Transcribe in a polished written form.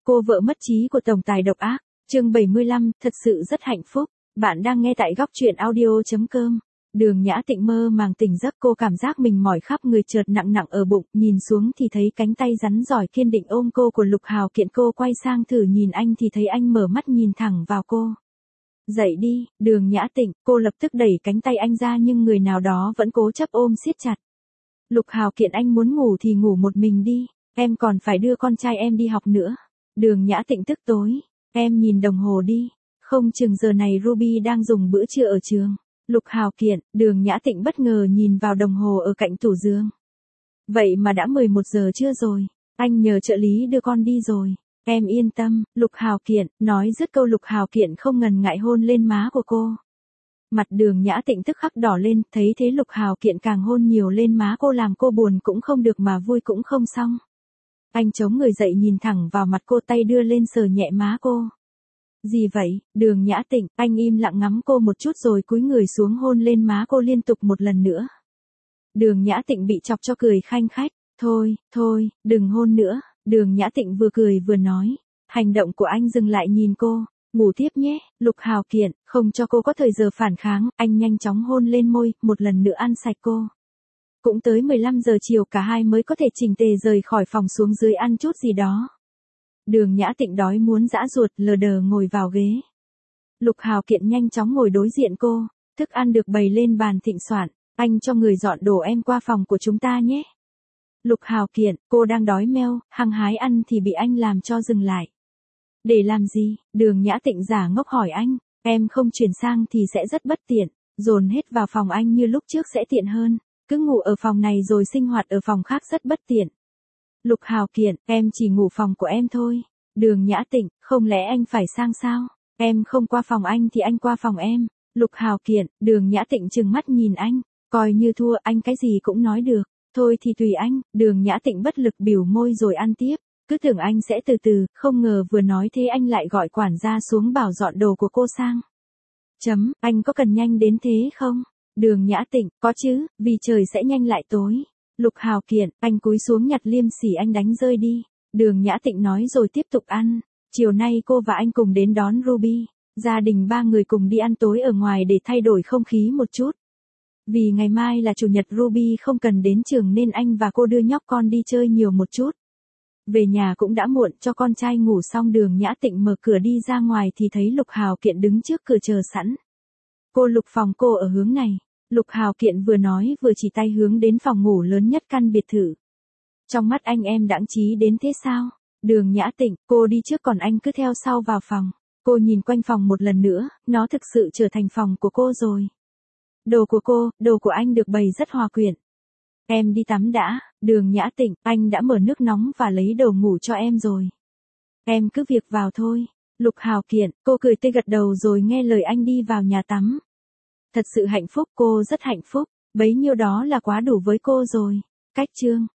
Cô vợ mất trí của tổng tài độc ác. Chương 75, thật sự rất hạnh phúc. Bạn đang nghe tại góc truyện audio.com. Đường Nhã Tịnh mơ màng tỉnh giấc, cô cảm giác mình mỏi khắp người, chợt nặng nặng ở bụng, nhìn xuống thì thấy cánh tay rắn giỏi kiên định ôm cô của Lục Hào Kiện. Cô quay sang thử nhìn anh thì thấy anh mở mắt nhìn thẳng vào cô. Dậy đi, Đường Nhã Tịnh. Cô lập tức đẩy cánh tay anh ra nhưng người nào đó vẫn cố chấp ôm siết chặt. Lục Hào Kiện, anh muốn ngủ thì ngủ một mình đi, em còn phải đưa con trai em đi học nữa. Đường Nhã Tịnh tức tối. Em nhìn đồng hồ đi, không chừng giờ này Ruby đang dùng bữa trưa ở trường. Lục Hào Kiện. Đường Nhã Tịnh bất ngờ nhìn vào đồng hồ ở cạnh tủ giường. Vậy mà đã 11 giờ trưa rồi, anh nhờ trợ lý đưa con đi rồi. Em yên tâm, Lục Hào Kiện. Nói dứt câu, Lục Hào Kiện không ngần ngại hôn lên má của cô. Mặt Đường Nhã Tịnh tức khắc đỏ lên, thấy thế Lục Hào Kiện càng hôn nhiều lên má cô, làm cô buồn cũng không được mà vui cũng không xong. Anh chống người dậy nhìn thẳng vào mặt cô, tay đưa lên sờ nhẹ má cô. Gì vậy, Đường Nhã Tịnh? Anh im lặng ngắm cô một chút rồi cúi người xuống hôn lên má cô liên tục một lần nữa. Đường Nhã Tịnh bị chọc cho cười khanh khách. Thôi, đừng hôn nữa. Đường Nhã Tịnh vừa cười vừa nói. Hành động của anh dừng lại nhìn cô. Ngủ tiếp nhé. Lục Hào Kiện. Không cho cô có thời giờ phản kháng, anh nhanh chóng hôn lên môi, một lần nữa ăn sạch cô. Cũng tới 15 giờ chiều cả hai mới có thể chỉnh tề rời khỏi phòng xuống dưới ăn chút gì đó. Đường Nhã Tịnh đói muốn giã ruột, lờ đờ ngồi vào ghế. Lục Hào Kiện nhanh chóng ngồi đối diện cô. Thức ăn được bày lên bàn thịnh soạn. Anh cho người dọn đồ, em qua phòng của chúng ta nhé. Lục Hào Kiện. Cô đang đói meo, hăng hái ăn thì bị anh làm cho dừng lại. Để làm gì? Đường Nhã Tịnh giả ngốc hỏi anh. Em không chuyển sang thì sẽ rất bất tiện. Dồn hết vào phòng anh như lúc trước sẽ tiện hơn. Cứ ngủ ở phòng này rồi sinh hoạt ở phòng khác rất bất tiện. Lục Hào Kiện. Em chỉ ngủ phòng của em thôi. Đường Nhã Tịnh. Không lẽ anh phải sang sao? Em không qua phòng anh thì anh qua phòng em. Lục Hào Kiện. Đường Nhã Tịnh trừng mắt nhìn anh. Coi như thua, anh cái gì cũng nói được. Thôi thì tùy anh. Đường Nhã Tịnh bất lực biểu môi rồi ăn tiếp. Cứ tưởng anh sẽ từ từ, không ngờ vừa nói thế anh lại gọi quản gia xuống bảo dọn đồ của cô sang. Anh có cần nhanh đến thế không? Đường Nhã Tịnh. Có chứ, vì trời sẽ nhanh lại tối. Lục Hào Kiện. Anh cúi xuống nhặt liêm sỉ anh đánh rơi đi. Đường Nhã Tịnh nói rồi tiếp tục ăn. Chiều nay cô và anh cùng đến đón Ruby. Gia đình ba người cùng đi ăn tối ở ngoài để thay đổi không khí một chút. Vì ngày mai là chủ nhật, Ruby không cần đến trường nên anh và cô đưa nhóc con đi chơi nhiều một chút. Về nhà cũng đã muộn, cho con trai ngủ xong Đường Nhã Tịnh mở cửa đi ra ngoài thì thấy Lục Hào Kiện đứng trước cửa chờ sẵn. Cô Lục, phòng cô ở hướng này. Lục Hào Kiện vừa nói vừa chỉ tay hướng đến phòng ngủ lớn nhất căn biệt thự. Trong mắt anh em đãng trí đến thế sao? Đường Nhã Tịnh. Cô đi trước còn anh cứ theo sau vào phòng. Cô nhìn quanh phòng một lần nữa, nó thực sự trở thành phòng của cô rồi. Đồ của cô, đồ của anh được bày rất hòa quyện. Em đi tắm đã. Đường Nhã Tịnh. Anh đã mở nước nóng và lấy đồ ngủ cho em rồi. Em cứ việc vào thôi. Lục Hào Kiện. Cô cười tươi gật đầu rồi nghe lời anh đi vào nhà tắm. Thật sự hạnh phúc, cô rất hạnh phúc. Bấy nhiêu đó là quá đủ với cô rồi. Cách chương